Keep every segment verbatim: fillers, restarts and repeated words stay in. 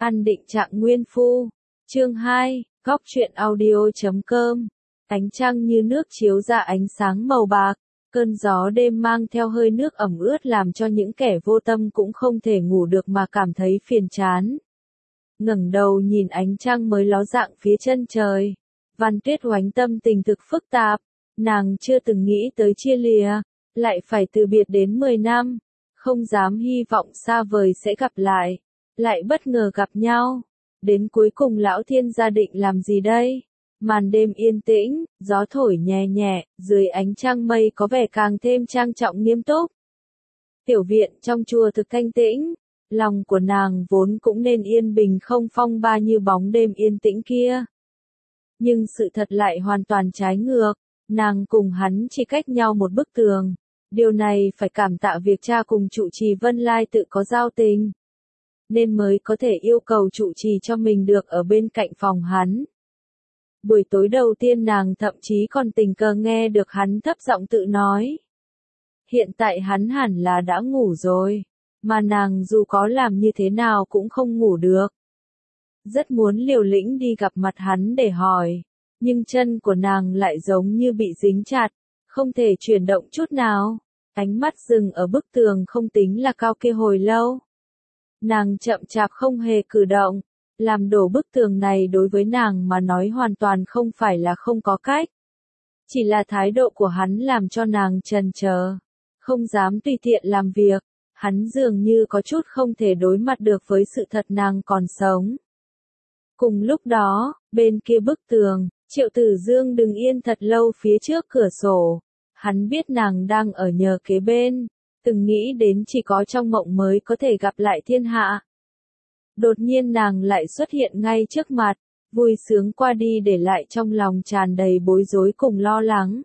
Ăn định trạng nguyên phu. Chương hai, góc truyện audio chấm com. Ánh trăng như nước chiếu ra ánh sáng màu bạc, cơn gió đêm mang theo hơi nước ẩm ướt làm cho những kẻ vô tâm cũng không thể ngủ được mà cảm thấy phiền chán. Ngẩng đầu nhìn ánh trăng mới ló dạng phía chân trời, Văn Tuyết Oánh tâm tình thực phức tạp, nàng chưa từng nghĩ tới chia lìa, lại phải từ biệt đến mười năm, không dám hy vọng xa vời sẽ gặp lại, lại bất ngờ gặp nhau. Đến cuối cùng lão thiên gia định làm gì đây? Màn đêm yên tĩnh, gió thổi nhẹ nhẹ, dưới ánh trăng mây có vẻ càng thêm trang trọng nghiêm túc. Tiểu viện trong chùa thực thanh tĩnh, lòng của nàng vốn cũng nên yên bình không phong ba như bóng đêm yên tĩnh kia. Nhưng sự thật lại hoàn toàn trái ngược, nàng cùng hắn chỉ cách nhau một bức tường. Điều này phải cảm tạ việc cha cùng trụ trì Vân Lai tự có giao tình, nên mới có thể yêu cầu trụ trì cho mình được ở bên cạnh phòng hắn. Buổi tối đầu tiên nàng thậm chí còn tình cờ nghe được hắn thấp giọng tự nói. Hiện tại hắn hẳn là đã ngủ rồi, mà nàng dù có làm như thế nào cũng không ngủ được. Rất muốn liều lĩnh đi gặp mặt hắn để hỏi, nhưng chân của nàng lại giống như bị dính chặt, không thể chuyển động chút nào. Ánh mắt dừng ở bức tường không tính là cao kia hồi lâu. Nàng chậm chạp không hề cử động, làm đổ bức tường này đối với nàng mà nói hoàn toàn không phải là không có cách. Chỉ là thái độ của hắn làm cho nàng chần chờ, không dám tùy tiện làm việc, hắn dường như có chút không thể đối mặt được với sự thật nàng còn sống. Cùng lúc đó, bên kia bức tường, Triệu Tử Dương đứng yên thật lâu phía trước cửa sổ. Hắn biết nàng đang ở nhờ kế bên, từng nghĩ đến chỉ có trong mộng mới có thể gặp lại thiên hạ. Đột nhiên nàng lại xuất hiện ngay trước mặt, vui sướng qua đi để lại trong lòng tràn đầy bối rối cùng lo lắng.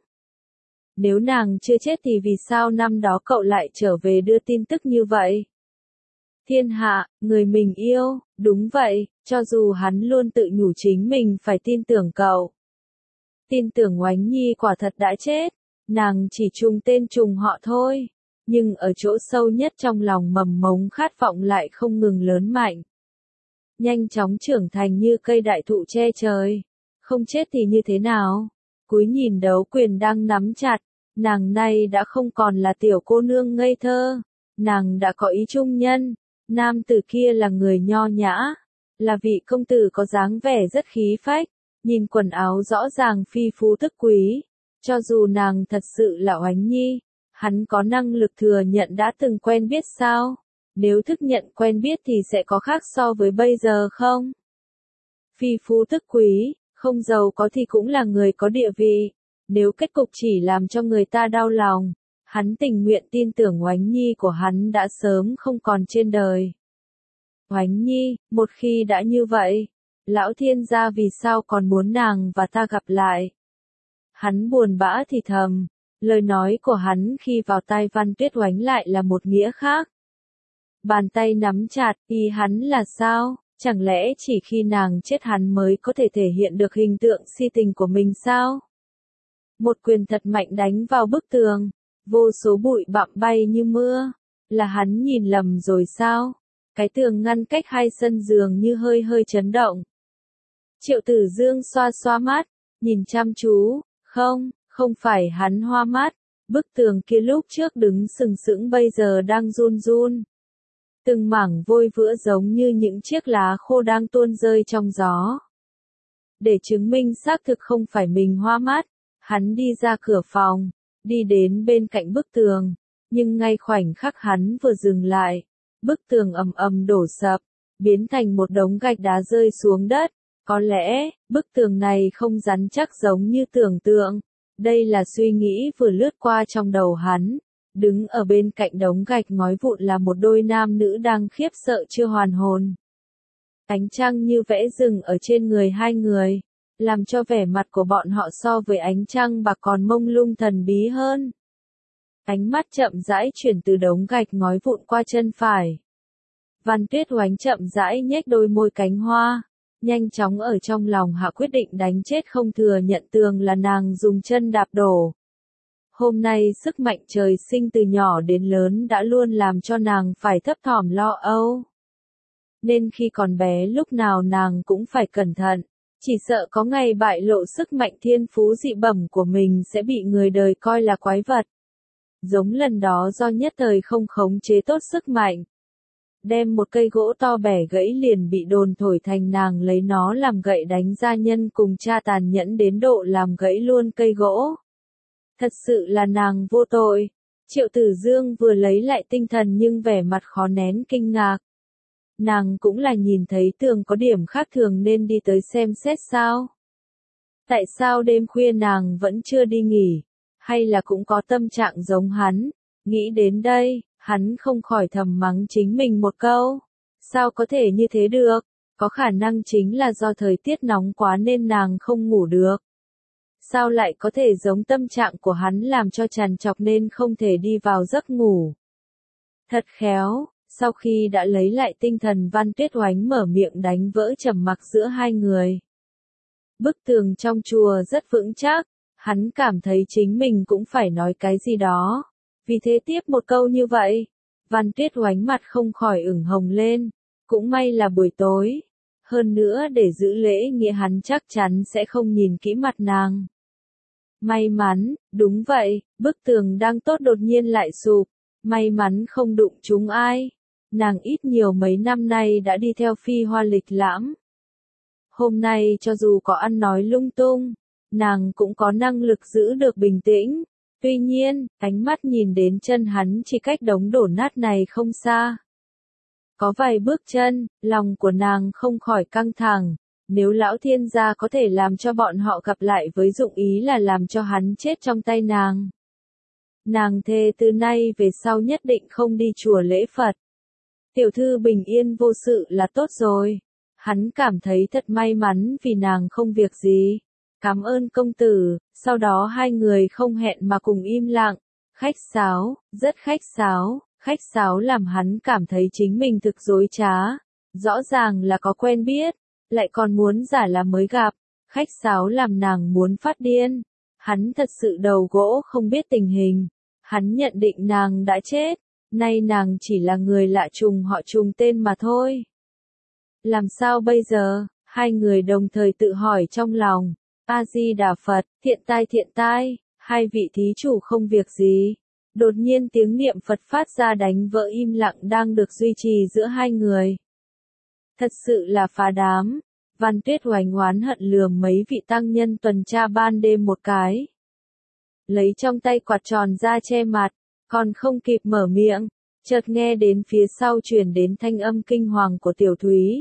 Nếu nàng chưa chết thì vì sao năm đó cậu lại trở về đưa tin tức như vậy? Thiên hạ, người mình yêu, đúng vậy, cho dù hắn luôn tự nhủ chính mình phải tin tưởng cậu. Tin tưởng Oánh Nhi quả thật đã chết. Nàng chỉ trùng tên trùng họ thôi, nhưng ở chỗ sâu nhất trong lòng mầm mống khát vọng lại không ngừng lớn mạnh. Nhanh chóng trưởng thành như cây đại thụ che trời, không chết thì như thế nào? Cúi nhìn đấu quyền đang nắm chặt, nàng nay đã không còn là tiểu cô nương ngây thơ, nàng đã có ý trung nhân, nam tử kia là người nho nhã, là vị công tử có dáng vẻ rất khí phách, nhìn quần áo rõ ràng phi phú tức quý. Cho dù nàng thật sự là Oánh Nhi, hắn có năng lực thừa nhận đã từng quen biết sao? Nếu thức nhận quen biết thì sẽ có khác so với bây giờ không? Phi phú tức quý, không giàu có thì cũng là người có địa vị. Nếu kết cục chỉ làm cho người ta đau lòng, hắn tình nguyện tin tưởng Oánh Nhi của hắn đã sớm không còn trên đời. Oánh Nhi, một khi đã như vậy, lão thiên gia vì sao còn muốn nàng và ta gặp lại? Hắn buồn bã thì thầm, lời nói của hắn khi vào tai Văn Tuyết Oánh lại là một nghĩa khác. Bàn tay nắm chặt, ý hắn là sao? Chẳng lẽ chỉ khi nàng chết hắn mới có thể thể hiện được hình tượng si tình của mình sao? Một quyền thật mạnh đánh vào bức tường, vô số bụi bặm bay như mưa. Là hắn nhìn lầm rồi sao? Cái tường ngăn cách hai sân giường như hơi hơi chấn động. Triệu Tử Dương xoa xoa mắt, nhìn chăm chú. Không, không phải hắn hoa mắt, bức tường kia lúc trước đứng sừng sững bây giờ đang run run. Từng mảng vôi vữa giống như những chiếc lá khô đang tuôn rơi trong gió. Để chứng minh xác thực không phải mình hoa mắt, hắn đi ra cửa phòng, đi đến bên cạnh bức tường, nhưng ngay khoảnh khắc hắn vừa dừng lại, bức tường ầm ầm đổ sập, biến thành một đống gạch đá rơi xuống đất. Có lẽ, bức tường này không rắn chắc giống như tưởng tượng. Đây là suy nghĩ vừa lướt qua trong đầu hắn. Đứng ở bên cạnh đống gạch ngói vụn là một đôi nam nữ đang khiếp sợ chưa hoàn hồn. Ánh trăng như vẽ rừng ở trên người hai người, làm cho vẻ mặt của bọn họ so với ánh trăng bạc còn mông lung thần bí hơn. Ánh mắt chậm rãi chuyển từ đống gạch ngói vụn qua chân phải. Văn Tuyết Oánh chậm rãi nhếch đôi môi cánh hoa. Nhanh chóng ở trong lòng hạ quyết định đánh chết không thừa nhận tường là nàng dùng chân đạp đổ. Hôm nay sức mạnh trời sinh từ nhỏ đến lớn đã luôn làm cho nàng phải thấp thỏm lo âu. nên khi còn bé lúc nào nàng cũng phải cẩn thận, chỉ sợ có ngày bại lộ sức mạnh thiên phú dị bẩm của mình sẽ bị người đời coi là quái vật. Giống lần đó do nhất thời không khống chế tốt sức mạnh, đem một cây gỗ to bẻ gãy liền bị đồn thổi thành nàng lấy nó làm gậy đánh gia nhân cùng cha tàn nhẫn đến độ làm gãy luôn cây gỗ. Thật sự là nàng vô tội. Triệu Tử Dương vừa lấy lại tinh thần nhưng vẻ mặt khó nén kinh ngạc. Nàng cũng là nhìn thấy tường có điểm khác thường nên đi tới xem xét sao. Tại sao đêm khuya nàng vẫn chưa đi nghỉ, hay là cũng có tâm trạng giống hắn. Nghĩ đến đây, hắn không khỏi thầm mắng chính mình một câu. Sao có thể như thế được? Có khả năng chính là do thời tiết nóng quá nên nàng không ngủ được. Sao lại có thể giống tâm trạng của hắn làm cho trằn trọc nên không thể đi vào giấc ngủ. Thật khéo, sau khi đã lấy lại tinh thần Văn Tuyết Oánh mở miệng đánh vỡ trầm mặc giữa hai người. Bức tường trong chùa rất vững chắc, hắn cảm thấy chính mình cũng phải nói cái gì đó. Vì thế tiếp một câu như vậy, Văn Tuyết Oánh mặt không khỏi ửng hồng lên, cũng may là buổi tối. Hơn nữa để giữ lễ nghĩa hắn chắc chắn sẽ không nhìn kỹ mặt nàng. May mắn, đúng vậy, bức tường đang tốt đột nhiên lại sụp, may mắn không đụng trúng ai. Nàng ít nhiều mấy năm nay đã đi theo Phi Hoa lịch lãm. Hôm nay cho dù có ăn nói lung tung, nàng cũng có năng lực giữ được bình tĩnh. Tuy nhiên, ánh mắt nhìn đến chân hắn chỉ cách đống đổ nát này không xa. Có vài bước chân, lòng của nàng không khỏi căng thẳng. Nếu lão thiên gia có thể làm cho bọn họ gặp lại với dụng ý là làm cho hắn chết trong tay nàng. Nàng thề từ nay về sau nhất định không đi chùa lễ Phật. Tiểu thư bình yên vô sự là tốt rồi. Hắn cảm thấy thật may mắn vì nàng không việc gì. Cảm ơn công tử, sau đó hai người không hẹn mà cùng im lặng. Khách sáo, rất khách sáo, khách sáo làm hắn cảm thấy chính mình thực dối trá. Rõ ràng là có quen biết, lại còn muốn giả là mới gặp. Khách sáo làm nàng muốn phát điên. Hắn thật sự đầu gỗ không biết tình hình. Hắn nhận định nàng đã chết. Nay nàng chỉ là người lạ trùng họ trùng tên mà thôi. Làm sao bây giờ? Hai người đồng thời tự hỏi trong lòng. A-di-đà Phật, thiện tai thiện tai, hai vị thí chủ không việc gì. Đột nhiên tiếng niệm Phật phát ra đánh vỡ im lặng đang được duy trì giữa hai người. Thật sự là phá đám. Văn Tuyết Oánh oán hận lườm mấy vị tăng nhân tuần tra ban đêm một cái. Lấy trong tay quạt tròn ra che mặt, còn không kịp mở miệng, chợt nghe đến phía sau truyền đến thanh âm kinh hoàng của Tiểu Thúy.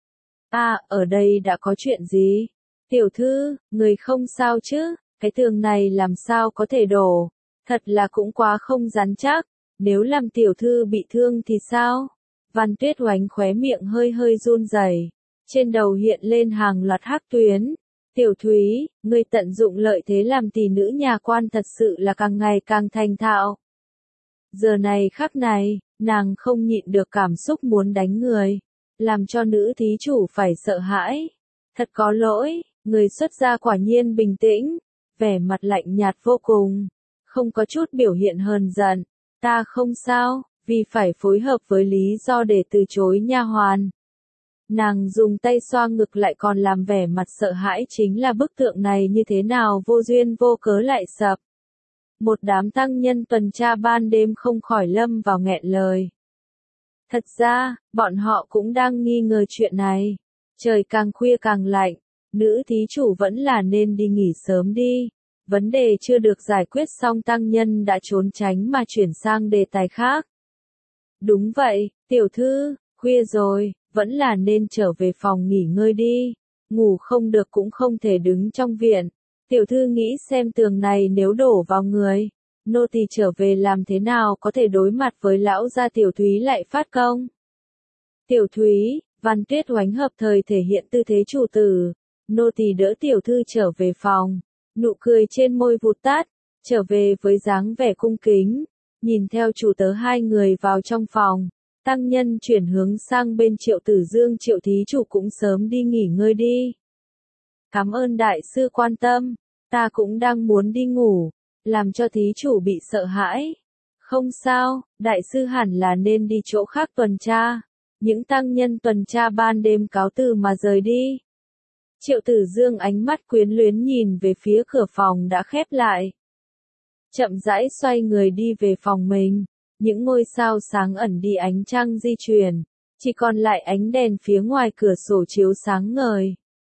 À, ở đây đã có chuyện gì? Tiểu thư, người không sao chứ, cái tường này làm sao có thể đổ, thật là cũng quá không rắn chắc, nếu làm tiểu thư bị thương thì sao? Văn Tuyết Oánh khóe miệng hơi hơi run rẩy, trên đầu hiện lên hàng loạt hắc tuyến. Tiểu Thúy, ngươi tận dụng lợi thế làm tỷ nữ nhà quan thật sự là càng ngày càng thành thạo. Giờ này khắc này, nàng không nhịn được cảm xúc muốn đánh người, làm cho nữ thí chủ phải sợ hãi. Thật có lỗi, người xuất gia quả nhiên bình tĩnh, vẻ mặt lạnh nhạt vô cùng, không có chút biểu hiện hờn giận. Ta không sao, vì phải phối hợp với lý do để từ chối nha hoàn. Nàng dùng tay xoa ngực lại còn làm vẻ mặt sợ hãi chính là bức tượng này như thế nào vô duyên vô cớ lại sập. Một đám tăng nhân tuần tra ban đêm không khỏi lâm vào nghẹn lời. Thật ra, bọn họ cũng đang nghi ngờ chuyện này. Trời càng khuya càng lạnh, nữ thí chủ vẫn là nên đi nghỉ sớm đi. Vấn đề chưa được giải quyết xong tăng nhân đã trốn tránh mà chuyển sang đề tài khác. Đúng vậy, tiểu thư, khuya rồi, vẫn là nên trở về phòng nghỉ ngơi đi. Ngủ không được cũng không thể đứng trong viện. Tiểu thư nghĩ xem tường này nếu đổ vào người, nô tỳ trở về làm thế nào có thể đối mặt với lão gia Tiểu Thúy lại phát công. Tiểu Thúy, Văn Tuyết Oánh hợp thời thể hiện tư thế chủ tử, nô tỳ đỡ tiểu thư trở về phòng, nụ cười trên môi vụt tắt, trở về với dáng vẻ cung kính, nhìn theo chủ tớ hai người vào trong phòng, tăng nhân chuyển hướng sang bên Triệu Tử Dương. Triệu thí chủ cũng sớm đi nghỉ ngơi đi. Cảm ơn đại sư quan tâm, ta cũng đang muốn đi ngủ, làm cho thí chủ bị sợ hãi. Không sao, đại sư hẳn là nên đi chỗ khác tuần tra. Những tăng nhân tuần tra ban đêm cáo từ mà rời đi. Triệu Tử Dương ánh mắt quyến luyến nhìn về phía cửa phòng đã khép lại. Chậm rãi xoay người đi về phòng mình, những ngôi sao sáng ẩn đi, ánh trăng di chuyển, chỉ còn lại ánh đèn phía ngoài cửa sổ chiếu sáng ngời.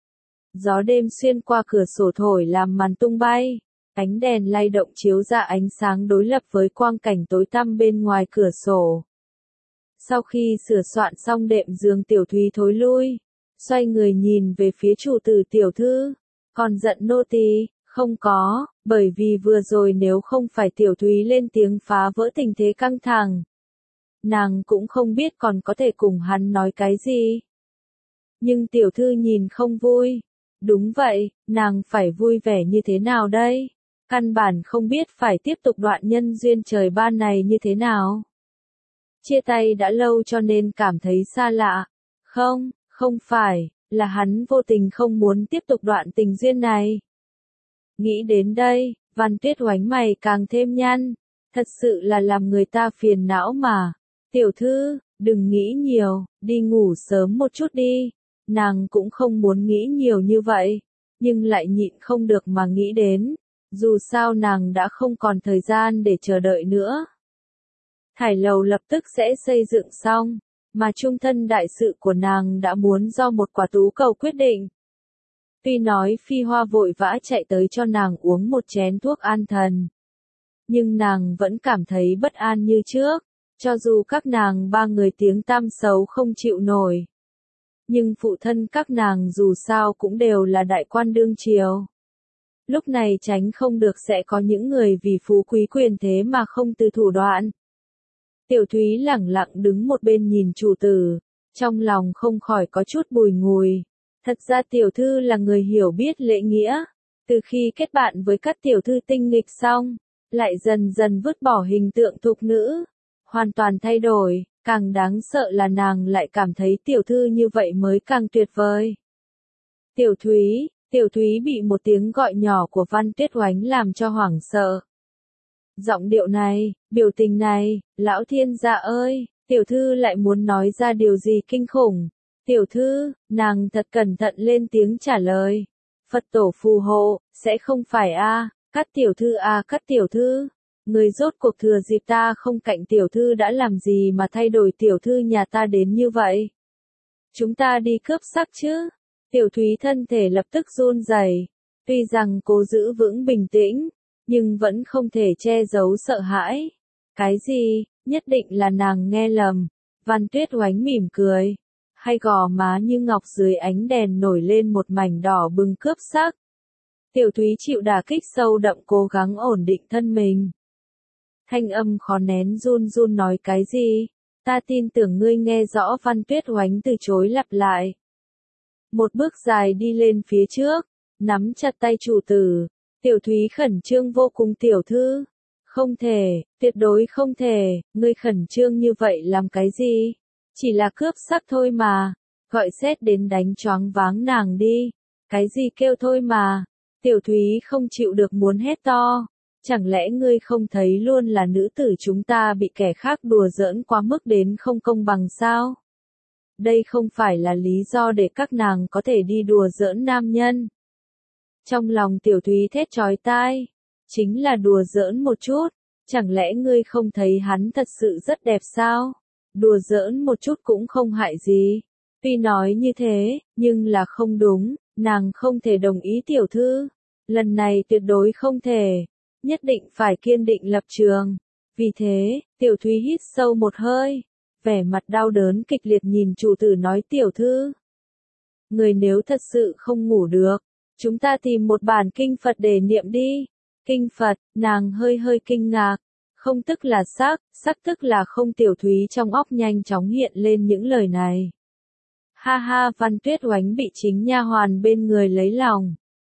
Gió đêm xuyên qua cửa sổ thổi làm màn tung bay, ánh đèn lay động chiếu ra ánh sáng đối lập với quang cảnh tối tăm bên ngoài cửa sổ. Sau khi sửa soạn xong đệm giường, Tiểu Thúy thối lui, xoay người nhìn về phía chủ tử. Tiểu thư, còn giận nô tỳ? Không có, bởi vì vừa rồi nếu không phải Tiểu Thúy lên tiếng phá vỡ tình thế căng thẳng, nàng cũng không biết còn có thể cùng hắn nói cái gì. Nhưng tiểu thư nhìn không vui. Đúng vậy, nàng phải vui vẻ như thế nào đây? Căn bản không biết phải tiếp tục đoạn nhân duyên trời ban này như thế nào. Chia tay đã lâu cho nên cảm thấy xa lạ. Không, không phải, là hắn vô tình không muốn tiếp tục đoạn tình duyên này. Nghĩ đến đây, Văn Tuyết Oánh mày càng thêm nhăn. Thật sự là làm người ta phiền não mà. Tiểu thư, đừng nghĩ nhiều, đi ngủ sớm một chút đi. Nàng cũng không muốn nghĩ nhiều như vậy, nhưng lại nhịn không được mà nghĩ đến. Dù sao nàng đã không còn thời gian để chờ đợi nữa. Thải lầu lập tức sẽ xây dựng xong, mà trung thân đại sự của nàng đã muốn do một quả tú cầu quyết định. Tuy nói Phi Hoa vội vã chạy tới cho nàng uống một chén thuốc an thần, nhưng nàng vẫn cảm thấy bất an như trước, cho dù các nàng ba người tiếng tăm xấu không chịu nổi. Nhưng phụ thân các nàng dù sao cũng đều là đại quan đương triều. Lúc này tránh không được sẽ có những người vì phú quý quyền thế mà không từ thủ đoạn. Tiểu Thúy lẳng lặng đứng một bên nhìn chủ tử, trong lòng không khỏi có chút bùi ngùi. Thật ra tiểu thư là người hiểu biết lễ nghĩa, từ khi kết bạn với các tiểu thư tinh nghịch xong, lại dần dần vứt bỏ hình tượng thục nữ, hoàn toàn thay đổi. Càng đáng sợ là nàng lại cảm thấy tiểu thư như vậy mới càng tuyệt vời. Tiểu Thúy, Tiểu Thúy bị một tiếng gọi nhỏ của Văn Tuyết Oánh làm cho hoảng sợ. Giọng điệu này, biểu tình này, lão thiên gia ơi, tiểu thư lại muốn nói ra điều gì kinh khủng. Tiểu thư, nàng thật cẩn thận lên tiếng trả lời. Phật tổ phù hộ, sẽ không phải a, à, các tiểu thư a à, các tiểu thư. Người rốt cuộc thừa dịp ta không cạnh tiểu thư đã làm gì mà thay đổi tiểu thư nhà ta đến như vậy? Chúng ta đi cướp sắc chứ? Tiểu Thúy thân thể lập tức run rẩy, tuy rằng cố giữ vững bình tĩnh, nhưng vẫn không thể che giấu sợ hãi. Cái gì? Nhất định là nàng nghe lầm. Văn Tuyết Oánh mỉm cười, hay gò má như ngọc dưới ánh đèn nổi lên một mảnh đỏ bừng cướp sắc. Tiểu Thúy chịu đả kích sâu đậm cố gắng ổn định thân mình. Thanh âm khó nén run run nói cái gì? Ta tin tưởng ngươi nghe rõ. Văn Tuyết Oánh từ chối lặp lại. Một bước dài đi lên phía trước, nắm chặt tay chủ tử. Tiểu Thúy khẩn trương vô cùng. Tiểu thư, không thể, tuyệt đối không thể, ngươi khẩn trương như vậy làm cái gì? Chỉ là cướp sắc thôi mà, gọi xét đến đánh choáng váng nàng đi. Cái gì kêu thôi mà? Tiểu Thúy không chịu được muốn hét to. Chẳng lẽ ngươi không thấy luôn là nữ tử chúng ta bị kẻ khác đùa giỡn quá mức đến không công bằng sao? Đây không phải là lý do để các nàng có thể đi đùa giỡn nam nhân. Trong lòng Tiểu Thúy thét chói tai, chính là đùa giỡn một chút, chẳng lẽ ngươi không thấy hắn thật sự rất đẹp sao? Đùa giỡn một chút cũng không hại gì. Tuy nói như thế, nhưng là không đúng, nàng không thể đồng ý tiểu thư. Lần này tuyệt đối không thể. Nhất định phải kiên định lập trường. Vì thế, Tiểu Thúy hít sâu một hơi, vẻ mặt đau đớn kịch liệt nhìn chủ tử nói tiểu thư. Người nếu thật sự không ngủ được, chúng ta tìm một bản kinh Phật để niệm đi. Kinh Phật, nàng hơi hơi kinh ngạc. Không tức là sắc, sắc tức là không. Tiểu Thúy trong óc nhanh chóng hiện lên những lời này. Ha ha, Văn Tuyết Oánh bị chính nha hoàn bên người lấy lòng.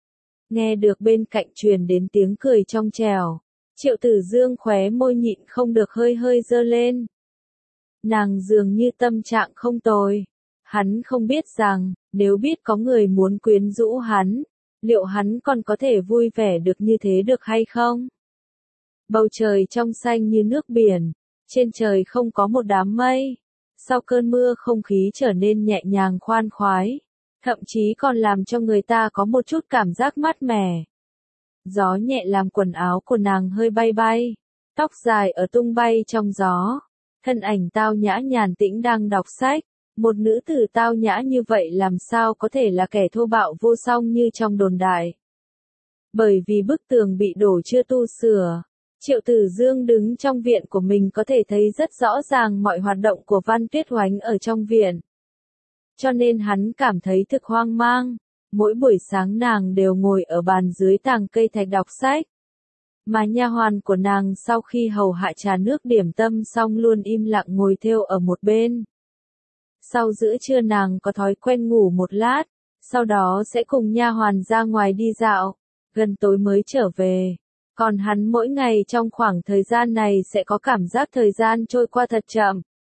Nghe được bên cạnh truyền đến tiếng cười trong trẻo, Triệu Tử Dương khóe môi nhịn không được hơi hơi dơ lên. Nàng dường như tâm trạng không tồi. Hắn không biết rằng, nếu biết có người muốn quyến rũ hắn, liệu hắn còn có thể vui vẻ được như thế được hay không? Bầu trời trong xanh như nước biển, trên trời không có một đám mây. Sau cơn mưa không khí trở nên nhẹ nhàng khoan khoái, thậm chí còn làm cho người ta có một chút cảm giác mát mẻ. Gió nhẹ làm quần áo của nàng hơi bay bay, tóc dài ở tung bay trong gió, thân ảnh tao nhã nhàn tĩnh đang đọc sách. Một nữ tử tao nhã như vậy làm sao có thể là kẻ thô bạo vô song như trong đồn đại. Bởi vì bức tường bị đổ chưa tu sửa, Triệu Tử Dương đứng trong viện của mình có thể thấy rất rõ ràng mọi hoạt động của Văn Tuyết Oánh ở trong viện. Cho nên hắn cảm thấy thực hoang mang, mỗi buổi sáng nàng đều ngồi ở bàn dưới tàng cây thạch đọc sách. Mà nha hoàn của nàng sau khi hầu hạ trà nước điểm tâm xong luôn im lặng ngồi thêu ở một bên. Sau giữa trưa nàng có thói quen ngủ một lát, sau đó sẽ cùng nha hoàn ra ngoài đi dạo, gần tối mới trở về. Còn hắn mỗi ngày trong khoảng thời gian này sẽ có cảm giác thời gian trôi qua thật chậm.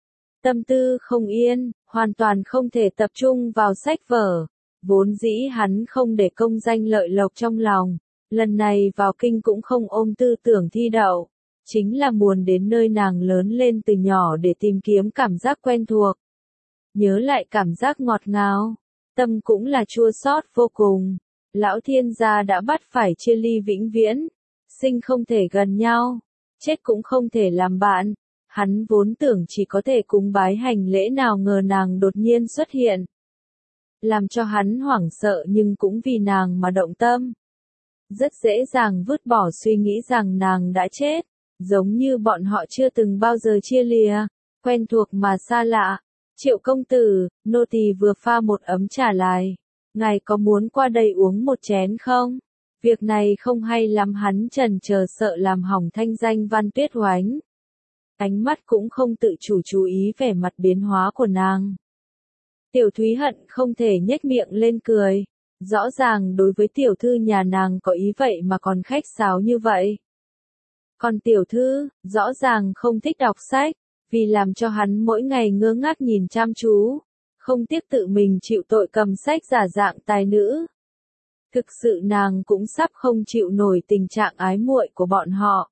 Tâm tư không yên, hoàn toàn không thể tập trung vào sách vở. Vốn dĩ hắn không để công danh lợi lộc trong lòng, lần này vào kinh cũng không ôm tư tưởng thi đậu, chính là muốn đến nơi nàng lớn lên từ nhỏ để tìm kiếm cảm giác quen thuộc. Nhớ lại cảm giác ngọt ngào, tâm cũng là chua xót vô cùng. Lão thiên gia đã bắt phải chia ly vĩnh viễn, sinh không thể gần nhau, chết cũng không thể làm bạn. Hắn vốn tưởng chỉ có thể cúng bái hành lễ, nào ngờ nàng đột nhiên xuất hiện, làm cho hắn hoảng sợ nhưng cũng vì nàng mà động tâm. Rất dễ dàng vứt bỏ suy nghĩ rằng nàng đã chết, giống như bọn họ chưa từng bao giờ chia lìa, quen thuộc mà xa lạ. Triệu công tử, nô tỳ vừa pha một ấm trà lại, ngài có muốn qua đây uống một chén không? Việc này không hay lắm, hắn chần chờ sợ làm hỏng thanh danh Văn Tuyết Oánh. Ánh mắt cũng không tự chủ chú ý vẻ mặt biến hóa của nàng. Tiểu Thúy hận không thể nhếch miệng lên cười, rõ ràng đối với tiểu thư nhà nàng có ý vậy mà còn khách sáo như vậy. Còn tiểu thư, rõ ràng không thích đọc sách, vì làm cho hắn mỗi ngày ngơ ngác nhìn chăm chú, không tiếc tự mình chịu tội cầm sách giả dạng tài nữ. Thực sự nàng cũng sắp không chịu nổi tình trạng ái muội của bọn họ.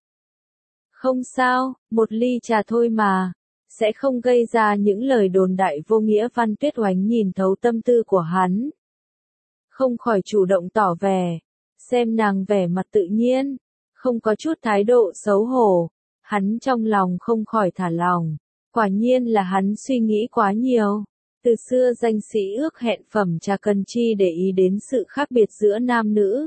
Không sao, một ly trà thôi mà, sẽ không gây ra những lời đồn đại vô nghĩa. Văn Tuyết Oánh nhìn thấu tâm tư của hắn, không khỏi chủ động tỏ vẻ, xem nàng vẻ mặt tự nhiên, không có chút thái độ xấu hổ, hắn trong lòng không khỏi thả lòng. Quả nhiên là hắn suy nghĩ quá nhiều. Từ xưa danh sĩ ước hẹn phẩm trà cần chi để ý đến sự khác biệt giữa nam nữ.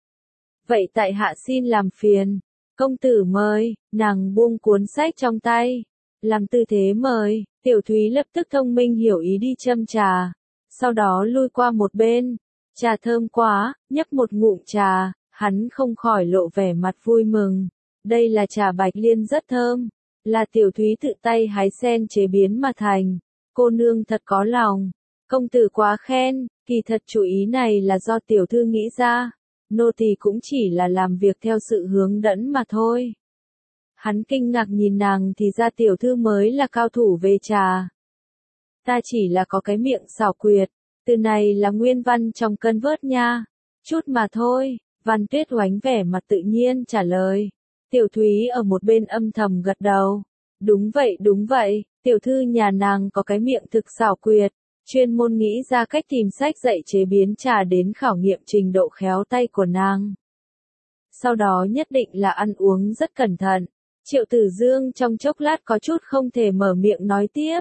Vậy tại hạ xin làm phiền, công tử mời. Nàng buông cuốn sách trong tay, làm tư thế mời. Tiểu Thúy lập tức thông minh hiểu ý đi châm trà, sau đó lui qua một bên. Trà thơm quá, nhấp một ngụm trà, hắn không khỏi lộ vẻ mặt vui mừng. Đây là trà bạch liên rất thơm, là Tiểu Thúy tự tay hái sen chế biến mà thành. Cô nương thật có lòng, công tử quá khen. Kỳ thật chủ ý này là do tiểu thư nghĩ ra, nô tỳ cũng chỉ là làm việc theo sự hướng dẫn mà thôi. Hắn kinh ngạc nhìn nàng, thì ra tiểu thư mới là cao thủ về trà. Ta chỉ là có cái miệng xảo quyệt, từ này là nguyên văn trong cân vớt nha, chút mà thôi. Văn Tuyết Oánh vẻ mặt tự nhiên trả lời. Tiểu Thúy ở một bên âm thầm gật đầu. Đúng vậy đúng vậy, tiểu thư nhà nàng có cái miệng thực xảo quyệt, chuyên môn nghĩ ra cách tìm sách dạy chế biến trà đến khảo nghiệm trình độ khéo tay của nàng. Sau đó nhất định là ăn uống rất cẩn thận. Triệu Tử Dương trong chốc lát có chút không thể mở miệng nói tiếp.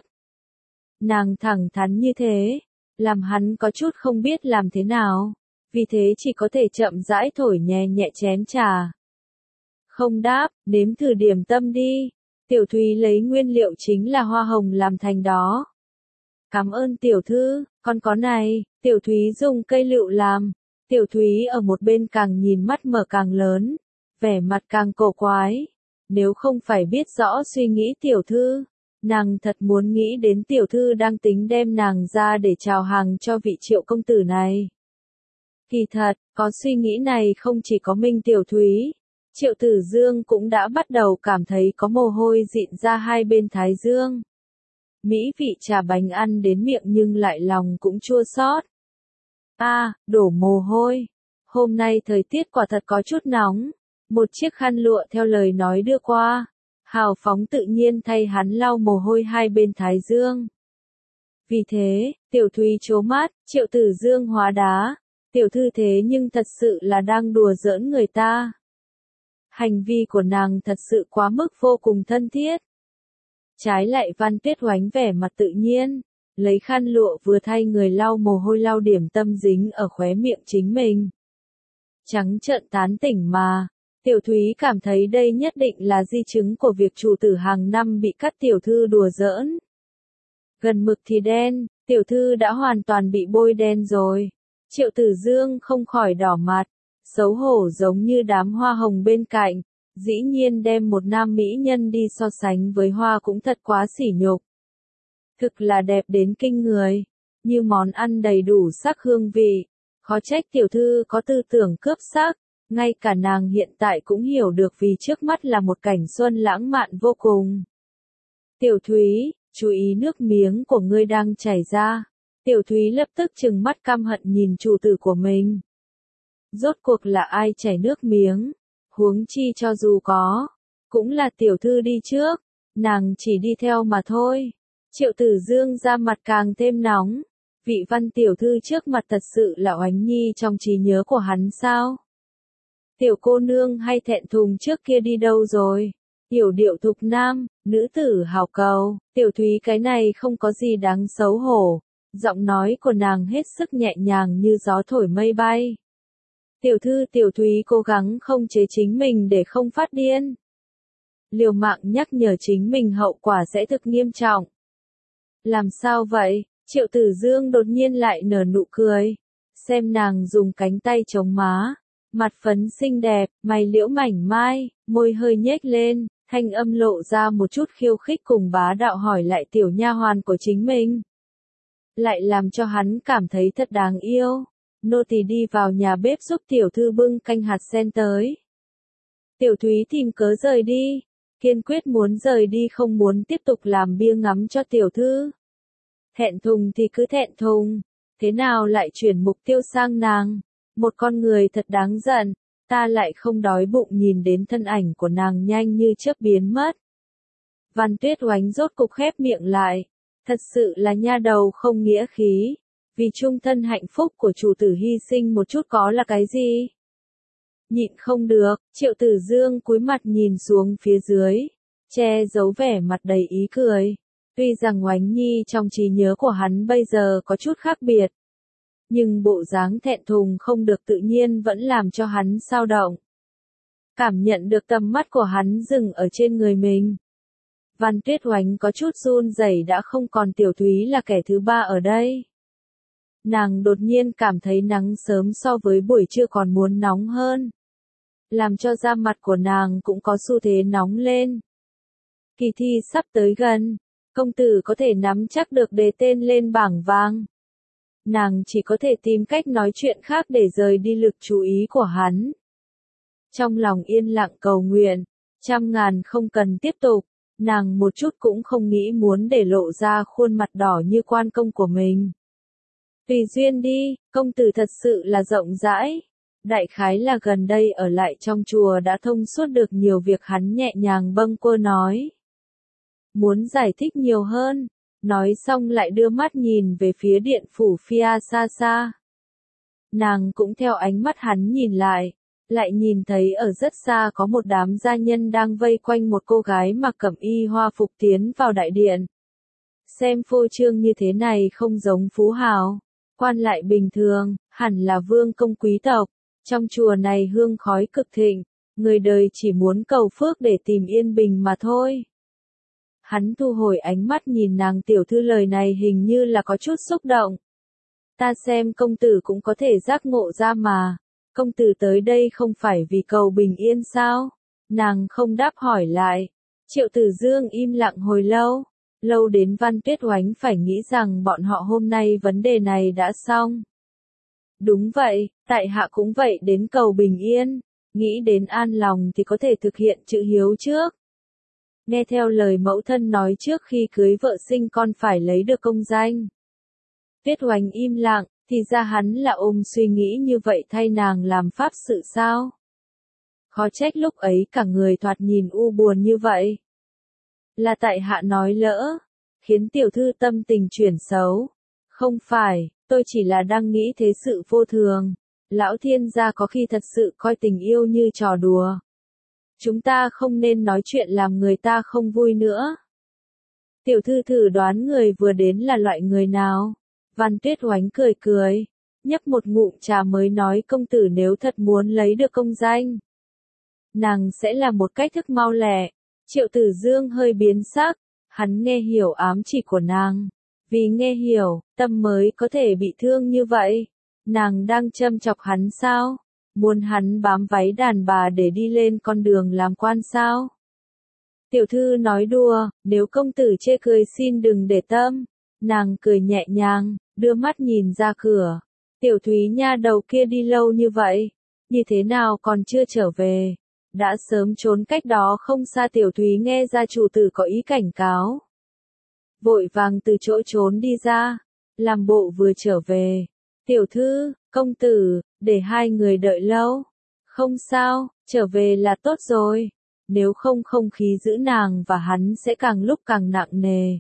Nàng thẳng thắn như thế, làm hắn có chút không biết làm thế nào, vì thế chỉ có thể chậm rãi thổi nhẹ nhẹ chén trà. Không đáp, nếm thử điểm tâm đi. Tiểu Thúy lấy nguyên liệu chính là hoa hồng làm thành đó. Cảm ơn tiểu thư, con có này. Tiểu Thúy dùng cây lựu làm. Tiểu Thúy ở một bên càng nhìn mắt mở càng lớn, vẻ mặt càng cổ quái. Nếu không phải biết rõ suy nghĩ tiểu thư, nàng thật muốn nghĩ đến tiểu thư đang tính đem nàng ra để chào hàng cho vị Triệu công tử này. Kỳ thật, có suy nghĩ này không chỉ có mình Tiểu Thúy. Triệu Tử Dương cũng đã bắt đầu cảm thấy có mồ hôi dịn ra hai bên thái dương. Mỹ vị trà bánh ăn đến miệng nhưng lại lòng cũng chua xót. A, à, đổ mồ hôi. Hôm nay thời tiết quả thật có chút nóng. Một chiếc khăn lụa theo lời nói đưa qua. hào phóng tự nhiên thay hắn lau mồ hôi hai bên thái dương. Vì thế, Tiểu Thúy trố mắt, Triệu Tử Dương hóa đá, tiểu thư thế nhưng thật sự là đang đùa giỡn người ta. Hành vi của nàng thật sự quá mức vô cùng thân thiết. Trái lại Văn Tuyết Oánh vẻ mặt tự nhiên, lấy khăn lụa vừa thay người lau mồ hôi lau điểm tâm dính ở khóe miệng chính mình. Trắng trợn tán tỉnh mà, Tiểu Thúy cảm thấy đây nhất định là di chứng của việc chủ tử hàng năm bị các tiểu thư đùa giỡn. Gần mực thì đen, tiểu thư đã hoàn toàn bị bôi đen rồi. Triệu Tử Dương không khỏi đỏ mặt, xấu hổ giống như đám hoa hồng bên cạnh, dĩ nhiên đem một nam mỹ nhân đi so sánh với hoa cũng thật quá sỉ nhục. Thực là đẹp đến kinh người, như món ăn đầy đủ sắc hương vị, khó trách tiểu thư có tư tưởng cướp sắc, ngay cả nàng hiện tại cũng hiểu được vì trước mắt là một cảnh xuân lãng mạn vô cùng. Tiểu Thúy, chú ý nước miếng của ngươi đang chảy ra. Tiểu Thúy lập tức trừng mắt căm hận nhìn chủ tử của mình. Rốt cuộc là ai chảy nước miếng, huống chi cho dù có, cũng là tiểu thư đi trước, nàng chỉ đi theo mà thôi. Triệu Tử Dương ra mặt càng thêm nóng, vị Văn tiểu thư trước mặt thật sự là Oánh Nhi trong trí nhớ của hắn sao? Tiểu cô nương hay thẹn thùng trước kia đi đâu rồi? Yểu điệu thục nam, nữ tử hào cầu, Tiểu Thúy cái này không có gì đáng xấu hổ. Giọng nói của nàng hết sức nhẹ nhàng như gió thổi mây bay. Tiểu thư Tiểu Thúy cố gắng không chế chính mình để không phát điên. Liều mạng nhắc nhở chính mình hậu quả sẽ thực nghiêm trọng. Làm sao vậy? Triệu Tử Dương đột nhiên lại nở nụ cười. Xem nàng dùng cánh tay chống má. Mặt phấn xinh đẹp, mày liễu mảnh mai, môi hơi nhếch lên, thanh âm lộ ra một chút khiêu khích cùng bá đạo hỏi lại tiểu nha hoàn của chính mình. Lại làm cho hắn cảm thấy thật đáng yêu. Nô tỳ đi vào nhà bếp giúp tiểu thư bưng canh hạt sen tới. Tiểu Thúy tìm cớ rời đi, kiên quyết muốn rời đi không muốn tiếp tục làm bia ngắm cho tiểu thư. Thẹn thùng thì cứ thẹn thùng, thế nào lại chuyển mục tiêu sang nàng, một con người thật đáng giận, ta lại không đói bụng nhìn đến thân ảnh của nàng nhanh như chớp biến mất. Văn Tuyết Oánh rốt cục khép miệng lại. Thật sự là nha đầu không nghĩa khí, vì chung thân hạnh phúc của chủ tử hy sinh một chút có là cái gì? Nhịn không được, Triệu Tử Dương cúi mặt nhìn xuống phía dưới, che giấu vẻ mặt đầy ý cười. Tuy rằng Oánh Nhi trong trí nhớ của hắn bây giờ có chút khác biệt, nhưng bộ dáng thẹn thùng không được tự nhiên vẫn làm cho hắn xao động. Cảm nhận được tầm mắt của hắn dừng ở trên người mình. Văn Tuyết Oánh có chút run rẩy đã không còn Tiểu Thúy là kẻ thứ ba ở đây. Nàng đột nhiên cảm thấy nắng sớm so với buổi trưa còn muốn nóng hơn. Làm cho da mặt của nàng cũng có xu thế nóng lên. Kỳ thi sắp tới gần, công tử có thể nắm chắc được đề tên lên bảng vàng. Nàng chỉ có thể tìm cách nói chuyện khác để rời đi lực chú ý của hắn. Trong lòng yên lặng cầu nguyện, trăm ngàn không cần tiếp tục. Nàng một chút cũng không nghĩ muốn để lộ ra khuôn mặt đỏ như quan công của mình. Tùy duyên đi, công tử thật sự là rộng rãi. Đại khái là gần đây ở lại trong chùa đã thông suốt được nhiều việc hắn nhẹ nhàng bâng quơ nói. Muốn giải thích nhiều hơn, nói xong lại đưa mắt nhìn về phía điện phủ phía xa xa. Nàng cũng theo ánh mắt hắn nhìn lại. Lại nhìn thấy ở rất xa có một đám gia nhân đang vây quanh một cô gái mặc cẩm y hoa phục tiến vào đại điện. Xem phô trương như thế này không giống phú hào, quan lại bình thường, hẳn là vương công quý tộc. Trong chùa này hương khói cực thịnh, người đời chỉ muốn cầu phước để tìm yên bình mà thôi. Hắn thu hồi ánh mắt nhìn nàng tiểu thư lời này hình như là có chút xúc động. Ta xem công tử cũng có thể giác ngộ ra mà. Công tử tới đây không phải vì cầu bình yên sao? Nàng không đáp hỏi lại. Triệu Tử Dương im lặng hồi lâu. Lâu đến Văn Tuyết Oánh phải nghĩ rằng bọn họ hôm nay vấn đề này đã xong. Đúng vậy, tại hạ cũng vậy đến cầu bình yên. Nghĩ đến an lòng thì có thể thực hiện chữ hiếu trước. Nghe theo lời mẫu thân nói trước khi cưới vợ sinh con phải lấy được công danh. Tuyết Oánh im lặng. Thì ra hắn là ôm suy nghĩ như vậy thay nàng làm pháp sự sao? Khó trách lúc ấy cả người thoạt nhìn u buồn như vậy. Là tại hạ nói lỡ, khiến tiểu thư tâm tình chuyển xấu. Không phải, tôi chỉ là đang nghĩ thế sự vô thường. Lão thiên gia có khi thật sự coi tình yêu như trò đùa. Chúng ta không nên nói chuyện làm người ta không vui nữa. Tiểu thư thử đoán người vừa đến là loại người nào? Văn Tuyết Oánh cười cười, nhấp một ngụm trà mới nói công tử nếu thật muốn lấy được công danh. Nàng sẽ là một cách thức mau lẹ. Triệu Tử Dương hơi biến sắc, hắn nghe hiểu ám chỉ của nàng. Vì nghe hiểu, tâm mới có thể bị thương như vậy. Nàng đang châm chọc hắn sao? Muốn hắn bám váy đàn bà để đi lên con đường làm quan sao? Tiểu thư nói đùa, nếu công tử chê cười xin đừng để tâm. Nàng cười nhẹ nhàng, đưa mắt nhìn ra cửa. Tiểu Thúy nha đầu kia đi lâu như vậy, như thế nào còn chưa trở về? Đã sớm trốn cách đó không xa. Tiểu Thúy nghe ra chủ tử có ý cảnh cáo. Vội vàng từ chỗ trốn đi ra, làm bộ vừa trở về. Tiểu thư, công tử, để hai người đợi lâu. Không sao, trở về là tốt rồi. Nếu không không khí giữ nàng và hắn sẽ càng lúc càng nặng nề.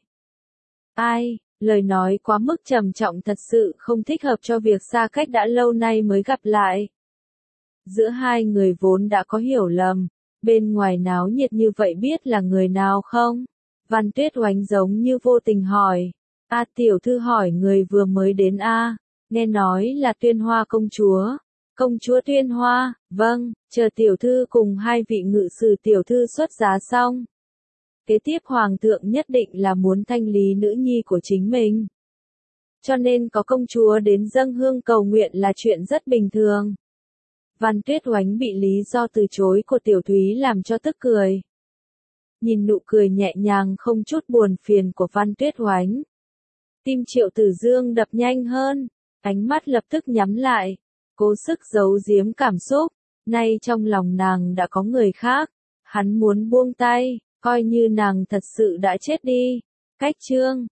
Ai, lời nói quá mức trầm trọng thật sự không thích hợp cho việc xa cách đã lâu nay mới gặp lại. Giữa hai người vốn đã có hiểu lầm, bên ngoài náo nhiệt như vậy biết là người nào không? Văn Tuyết Oánh giống như vô tình hỏi. A tiểu thư hỏi người vừa mới đến a, nghe nói là Tuyên Hoa công chúa. Công chúa Tuyên Hoa, vâng, chờ tiểu thư cùng hai vị ngự sử tiểu thư xuất giá xong. Kế tiếp hoàng thượng nhất định là muốn thanh lý nữ nhi của chính mình. Cho nên có công chúa đến dâng hương cầu nguyện là chuyện rất bình thường. Văn Tuyết Oánh bị lý do từ chối của Tiểu Thúy làm cho tức cười. Nhìn nụ cười nhẹ nhàng không chút buồn phiền của Văn Tuyết Oánh. Tim Triệu Tử Dương đập nhanh hơn, ánh mắt lập tức nhắm lại, cố sức giấu giếm cảm xúc. Nay trong lòng nàng đã có người khác, hắn muốn buông tay, coi như nàng thật sự đã chết đi. Cách chương